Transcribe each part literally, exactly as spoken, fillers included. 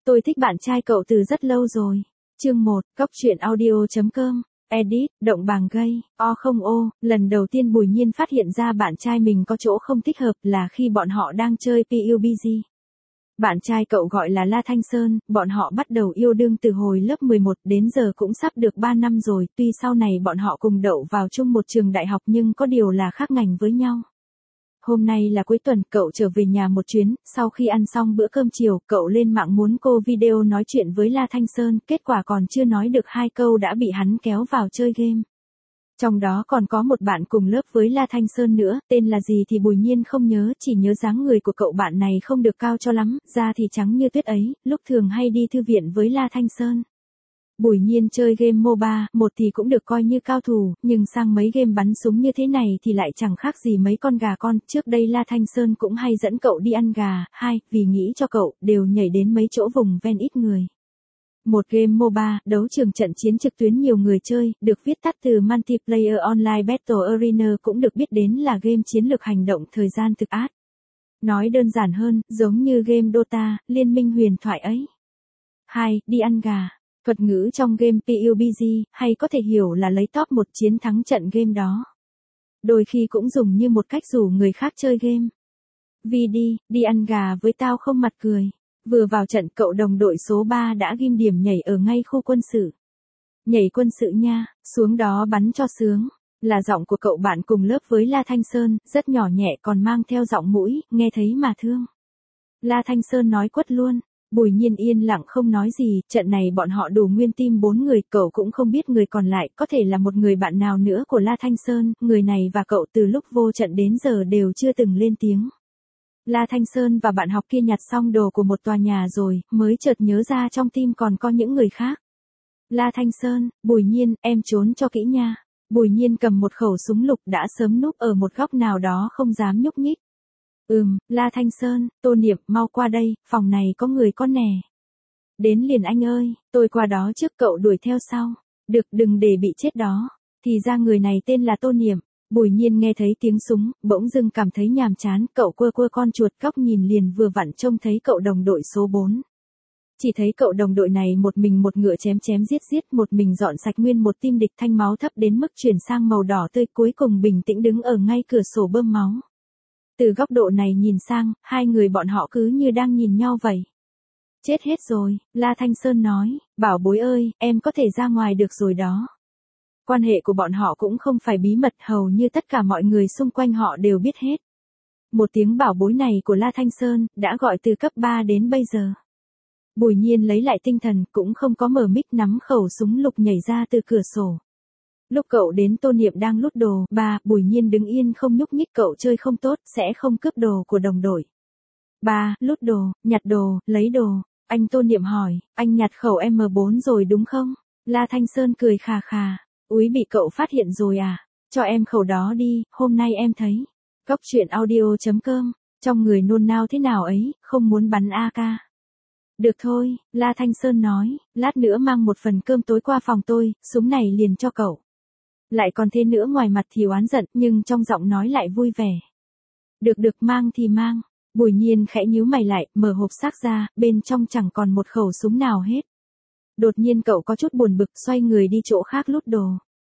Tôi thích bạn trai cậu từ rất lâu rồi. Chương một, Cóc truyện audio.com, edit, động bàng gây, o không ô, lần đầu tiên Bùi Nhiên phát hiện ra bạn trai mình có chỗ không thích hợp là khi bọn họ đang chơi pê u bê giê. Bạn trai cậu gọi là La Thanh Sơn, bọn họ bắt đầu yêu đương từ hồi lớp mười một đến giờ cũng sắp được ba năm rồi, tuy sau này bọn họ cùng đậu vào chung một trường đại học nhưng có điều là khác ngành với nhau. Hôm nay là cuối tuần, cậu trở về nhà một chuyến, sau khi ăn xong bữa cơm chiều, cậu lên mạng muốn cô video nói chuyện với La Thanh Sơn, kết quả còn chưa nói được hai câu đã bị hắn kéo vào chơi game. Trong đó còn có một bạn cùng lớp với La Thanh Sơn nữa, tên là gì thì Bùi Nhiên không nhớ, chỉ nhớ dáng người của cậu bạn này không được cao cho lắm, da thì trắng như tuyết ấy, lúc thường hay đi thư viện với La Thanh Sơn. Bùi Nhiên chơi game MOBA, một thì cũng được coi như cao thủ, nhưng sang mấy game bắn súng như thế này thì lại chẳng khác gì mấy con gà con, trước đây La Thanh Sơn cũng hay dẫn cậu đi ăn gà, hai, vì nghĩ cho cậu, đều nhảy đến mấy chỗ vùng ven ít người. Một game MOBA, đấu trường trận chiến trực tuyến nhiều người chơi, được viết tắt từ Multiplayer Online Battle Arena cũng được biết đến là game chiến lược hành động thời gian thực át. Nói đơn giản hơn, giống như game Dota, Liên minh huyền thoại ấy. hai. Đi ăn gà. Thuật ngữ trong game pê u bê giê, hay có thể hiểu là lấy top một chiến thắng trận game đó. Đôi khi cũng dùng như một cách rủ người khác chơi game. Vì đi, đi ăn gà với tao không mặt cười. Vừa vào trận cậu đồng đội số ba đã ghim điểm nhảy ở ngay khu quân sự. Nhảy quân sự nha, xuống đó bắn cho sướng. Là giọng của cậu bạn cùng lớp với La Thanh Sơn, rất nhỏ nhẹ còn mang theo giọng mũi, nghe thấy mà thương. La Thanh Sơn nói quất luôn. Bùi Nhiên yên lặng không nói gì, trận này bọn họ đủ nguyên team bốn người, cậu cũng không biết người còn lại, có thể là một người bạn nào nữa của La Thanh Sơn, người này và cậu từ lúc vô trận đến giờ đều chưa từng lên tiếng. La Thanh Sơn và bạn học kia nhặt xong đồ của một tòa nhà rồi, mới chợt nhớ ra trong team còn có những người khác. La Thanh Sơn, Bùi Nhiên, em trốn cho kỹ nha. Bùi Nhiên cầm một khẩu súng lục đã sớm núp ở một góc nào đó không dám nhúc nhích. Ừm, La Thanh Sơn, Tô Niệm, mau qua đây, phòng này có người con nè. Đến liền anh ơi, tôi qua đó trước cậu đuổi theo sau. Được, đừng để bị chết đó. Thì ra người này tên là Tô Niệm. Bùi Nhiên nghe thấy tiếng súng, bỗng dưng cảm thấy nhàm chán, cậu quơ quơ con chuột cóc nhìn liền vừa vặn trông thấy cậu đồng đội số bốn. Chỉ thấy cậu đồng đội này một mình một ngựa chém chém giết giết, một mình dọn sạch nguyên một team địch, thanh máu thấp đến mức chuyển sang màu đỏ tươi, cuối cùng bình tĩnh đứng ở ngay cửa sổ bơm máu. Từ góc độ này nhìn sang, hai người bọn họ cứ như đang nhìn nhau vậy. Chết hết rồi, La Thanh Sơn nói, bảo bối ơi, em có thể ra ngoài được rồi đó. Quan hệ của bọn họ cũng không phải bí mật, hầu như tất cả mọi người xung quanh họ đều biết hết. Một tiếng bảo bối này của La Thanh Sơn, đã gọi từ cấp ba đến bây giờ. Bùi Nhiên lấy lại tinh thần, cũng không có mở mic, nắm khẩu súng lục nhảy ra từ cửa sổ. Lúc cậu đến Tô Niệm đang lút đồ, ba, Bùi Nhiên đứng yên không nhúc nhích, cậu chơi không tốt, sẽ không cướp đồ của đồng đội. Ba, lút đồ, nhặt đồ, lấy đồ. Anh Tô Niệm hỏi, anh nhặt khẩu em bốn rồi đúng không? La Thanh Sơn cười khà khà. Úi, bị cậu phát hiện rồi à? Cho em khẩu đó đi, hôm nay em thấy. Cóc truyện audio.com, trong người nôn nao thế nào ấy, không muốn bắn a ca. Được thôi, La Thanh Sơn nói, lát nữa mang một phần cơm tối qua phòng tôi, súng này liền cho cậu. Lại còn thế nữa, ngoài mặt thì oán giận, nhưng trong giọng nói lại vui vẻ. Được được, mang thì mang. Bùi Nhiên khẽ nhíu mày lại, mở hộp xác ra, bên trong chẳng còn một khẩu súng nào hết. Đột nhiên cậu có chút buồn bực, xoay người đi chỗ khác lút đồ.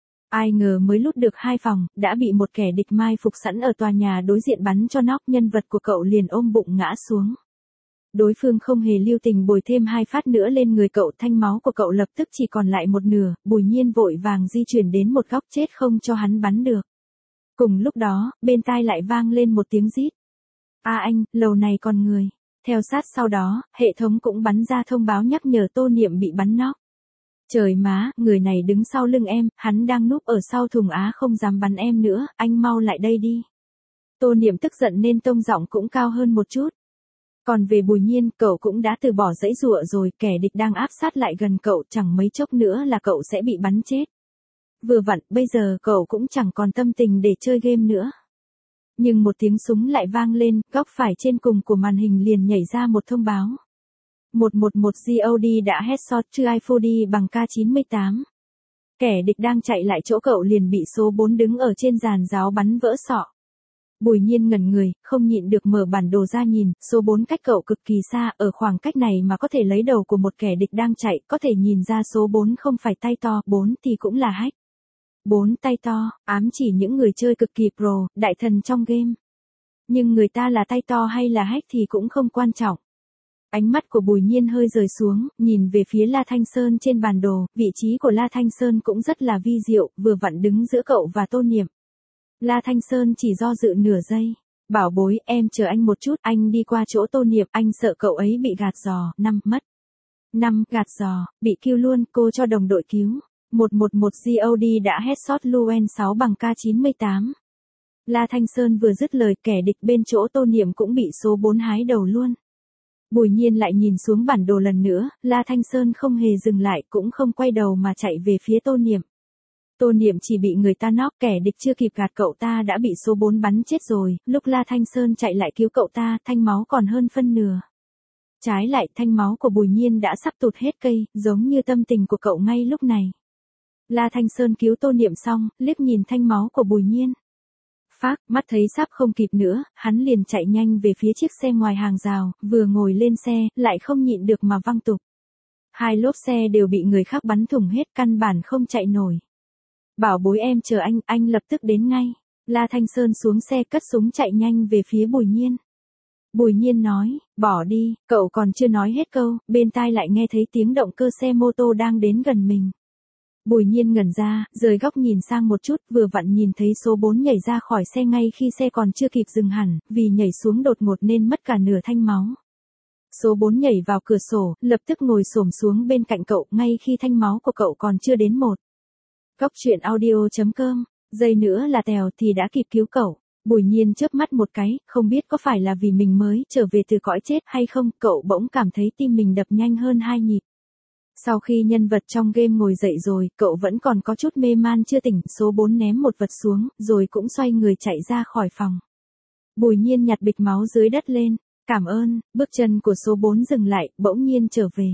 Ai ngờ mới lút được hai phòng, đã bị một kẻ địch mai phục sẵn ở tòa nhà đối diện bắn cho nóc, nhân vật của cậu liền ôm bụng ngã xuống. Đối phương không hề lưu tình bồi thêm hai phát nữa lên người cậu, thanh máu của cậu lập tức chỉ còn lại một nửa, Bùi Nhiên vội vàng di chuyển đến một góc chết không cho hắn bắn được. Cùng lúc đó, bên tai lại vang lên một tiếng rít. A anh, lầu này còn người. Theo sát sau đó, hệ thống cũng bắn ra thông báo nhắc nhở Tô Niệm bị bắn nóc. Trời má, người này đứng sau lưng em, hắn đang núp ở sau thùng á, không dám bắn em nữa, anh mau lại đây đi. Tô Niệm tức giận nên tông giọng cũng cao hơn một chút. Còn về Bùi Nhiên, cậu cũng đã từ bỏ dãy dụa rồi, kẻ địch đang áp sát lại gần cậu, chẳng mấy chốc nữa là cậu sẽ bị bắn chết. Vừa vặn, bây giờ cậu cũng chẳng còn tâm tình để chơi game nữa. Nhưng một tiếng súng lại vang lên, góc phải trên cùng của màn hình liền nhảy ra một thông báo. một một một giê ô đê đã headshot Tryfody bằng K chín mươi tám. Kẻ địch đang chạy lại chỗ cậu liền bị số bốn đứng ở trên giàn giáo bắn vỡ sọ. Bùi Nhiên ngẩn người, không nhịn được mở bản đồ ra nhìn, số bốn cách cậu cực kỳ xa, ở khoảng cách này mà có thể lấy đầu của một kẻ địch đang chạy, có thể nhìn ra số bốn không phải tay to, bốn thì cũng là hack. Bốn tay to, ám chỉ những người chơi cực kỳ pro, đại thần trong game. Nhưng người ta là tay to hay là hack thì cũng không quan trọng. Ánh mắt của Bùi Nhiên hơi rời xuống, nhìn về phía La Thanh Sơn trên bản đồ, vị trí của La Thanh Sơn cũng rất là vi diệu, vừa vặn đứng giữa cậu và Tô Niệm. La Thanh Sơn chỉ do dự nửa giây. Bảo bối, em chờ anh một chút, anh đi qua chỗ Tô Niệm, anh sợ cậu ấy bị gạt giò, năm, mất. Năm, gạt giò, bị kêu luôn, cô cho đồng đội cứu. một một một giê ô đê đã headshot Luen sáu bằng K chín mươi tám. La Thanh Sơn vừa dứt lời, kẻ địch bên chỗ Tô Niệm cũng bị số bốn hái đầu luôn. Bùi Nhiên lại nhìn xuống bản đồ lần nữa, La Thanh Sơn không hề dừng lại, cũng không quay đầu mà chạy về phía Tô Niệm. Tô Niệm chỉ bị người ta knock, kẻ địch chưa kịp gạt cậu ta đã bị số bốn bắn chết rồi, lúc La Thanh Sơn chạy lại cứu cậu ta, thanh máu còn hơn phân nửa. Trái lại, thanh máu của Bùi Nhiên đã sắp tụt hết cây, giống như tâm tình của cậu ngay lúc này. La Thanh Sơn cứu Tô Niệm xong, liếc nhìn thanh máu của Bùi Nhiên. Phác, mắt thấy sắp không kịp nữa, hắn liền chạy nhanh về phía chiếc xe ngoài hàng rào, vừa ngồi lên xe, lại không nhịn được mà văng tục. Hai lốp xe đều bị người khác bắn thủng hết, căn bản không chạy nổi. Bảo bối em chờ anh, anh lập tức đến ngay. La Thanh Sơn xuống xe cất súng chạy nhanh về phía Bùi Nhiên. Bùi Nhiên nói, bỏ đi, cậu còn chưa nói hết câu, bên tai lại nghe thấy tiếng động cơ xe mô tô đang đến gần mình. Bùi Nhiên ngẩn ra, rời góc nhìn sang một chút, vừa vặn nhìn thấy số bốn nhảy ra khỏi xe ngay khi xe còn chưa kịp dừng hẳn, vì nhảy xuống đột ngột nên mất cả nửa thanh máu. Số bốn nhảy vào cửa sổ, lập tức ngồi xổm xuống bên cạnh cậu, ngay khi thanh máu của cậu còn chưa đến một. Góc truyện audio chấm com, giây nữa là tèo thì đã kịp cứu cậu. Bùi Nhiên chớp mắt một cái, không biết có phải là vì mình mới trở về từ cõi chết hay không, cậu bỗng cảm thấy tim mình đập nhanh hơn hai nhịp. Sau khi nhân vật trong game ngồi dậy rồi, cậu vẫn còn có chút mê man chưa tỉnh, số bốn ném một vật xuống, rồi cũng xoay người chạy ra khỏi phòng. Bùi Nhiên nhặt bịch máu dưới đất lên, cảm ơn, bước chân của số bốn dừng lại, bỗng nhiên trở về.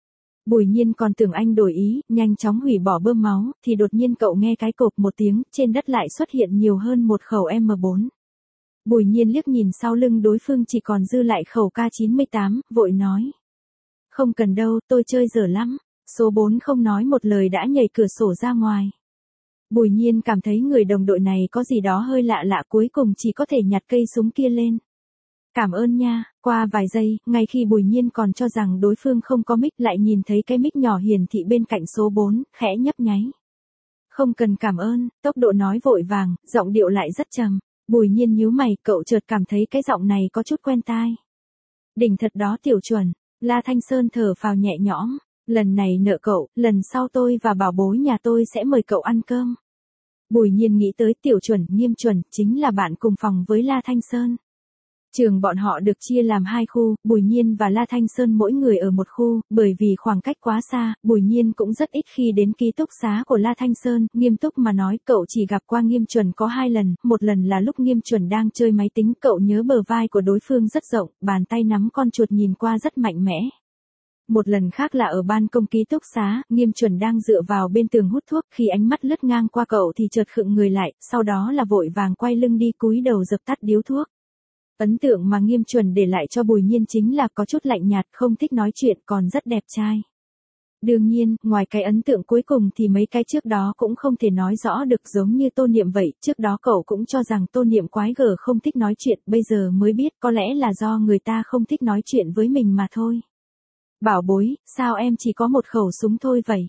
Bùi Nhiên còn tưởng anh đổi ý, nhanh chóng hủy bỏ bơm máu, thì đột nhiên cậu nghe cái cộp một tiếng, trên đất lại xuất hiện nhiều hơn một khẩu M bốn. Bùi Nhiên liếc nhìn sau lưng đối phương chỉ còn dư lại khẩu K chín mươi tám, vội nói. Không cần đâu, tôi chơi dở lắm. Số bốn không nói một lời đã nhảy cửa sổ ra ngoài. Bùi Nhiên cảm thấy người đồng đội này có gì đó hơi lạ lạ, cuối cùng chỉ có thể nhặt cây súng kia lên. Cảm ơn nha. Qua vài giây, ngay khi Bùi Nhiên còn cho rằng đối phương không có mic lại nhìn thấy cái mic nhỏ hiển thị bên cạnh số bốn, khẽ nhấp nháy. Không cần cảm ơn, tốc độ nói vội vàng, giọng điệu lại rất trầm. Bùi Nhiên nhíu mày, cậu chợt cảm thấy cái giọng này có chút quen tai. Đỉnh thật đó tiểu chuẩn. La Thanh Sơn thở phào nhẹ nhõm, lần này nợ cậu, lần sau tôi và bảo bối nhà tôi sẽ mời cậu ăn cơm. Bùi Nhiên nghĩ tới tiểu chuẩn, nghiêm chuẩn, chính là bạn cùng phòng với La Thanh Sơn. Trường bọn họ được chia làm hai khu, Bùi Nhiên và La Thanh Sơn mỗi người ở một khu, bởi vì khoảng cách quá xa, Bùi Nhiên cũng rất ít khi đến ký túc xá của La Thanh Sơn, nghiêm túc mà nói cậu chỉ gặp qua nghiêm chuẩn có hai lần, một lần là lúc nghiêm chuẩn đang chơi máy tính, cậu nhớ bờ vai của đối phương rất rộng, bàn tay nắm con chuột nhìn qua rất mạnh mẽ. Một lần khác là ở ban công ký túc xá, nghiêm chuẩn đang dựa vào bên tường hút thuốc, khi ánh mắt lướt ngang qua cậu thì chợt khựng người lại, sau đó là vội vàng quay lưng đi cúi đầu dập tắt điếu thuốc. Ấn tượng mà nghiêm chuẩn để lại cho Bùi Nhiên chính là có chút lạnh nhạt, không thích nói chuyện, còn rất đẹp trai. Đương nhiên, ngoài cái ấn tượng cuối cùng thì mấy cái trước đó cũng không thể nói rõ được, giống như Tô Niệm vậy, trước đó cậu cũng cho rằng Tô Niệm quái gở không thích nói chuyện, bây giờ mới biết có lẽ là do người ta không thích nói chuyện với mình mà thôi. Bảo bối, sao em chỉ có một khẩu súng thôi vậy?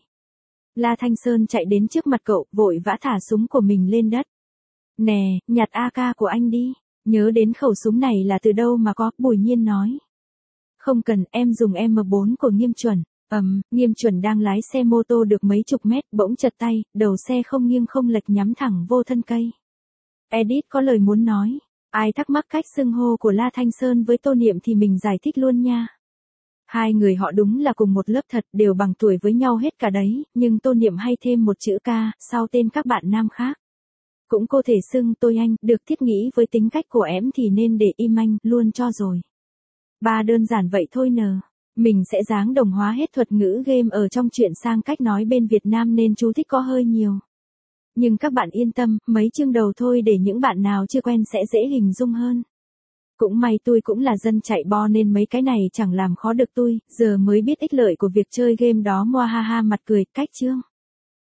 La Thanh Sơn chạy đến trước mặt cậu, vội vã thả súng của mình lên đất. Nè, nhặt a ca của anh đi. Nhớ đến khẩu súng này là từ đâu mà có, Bùi Nhiên nói. Không cần, em dùng M bốn của nghiêm chuẩn. Ầm, um, nghiêm chuẩn đang lái xe mô tô được mấy chục mét, bỗng chật tay, đầu xe không nghiêng không lệch nhắm thẳng vô thân cây. Edit có lời muốn nói. Ai thắc mắc cách xưng hô của La Thanh Sơn với Tô Niệm thì mình giải thích luôn nha. Hai người họ đúng là cùng một lớp thật, đều bằng tuổi với nhau hết cả đấy, nhưng Tô Niệm hay thêm một chữ ca, sau tên các bạn nam khác. Cũng cô thể xưng tôi anh, được thiết nghĩ với tính cách của em thì nên để im anh, luôn cho rồi. Ba đơn giản vậy thôi nờ. Mình sẽ dáng đồng hóa hết thuật ngữ game ở trong chuyện sang cách nói bên Việt Nam nên chú thích có hơi nhiều. Nhưng các bạn yên tâm, mấy chương đầu thôi để những bạn nào chưa quen sẽ dễ hình dung hơn. Cũng may tôi cũng là dân chạy bo nên mấy cái này chẳng làm khó được tôi, giờ mới biết ích lợi của việc chơi game đó, moa ha ha mặt cười, cách chương.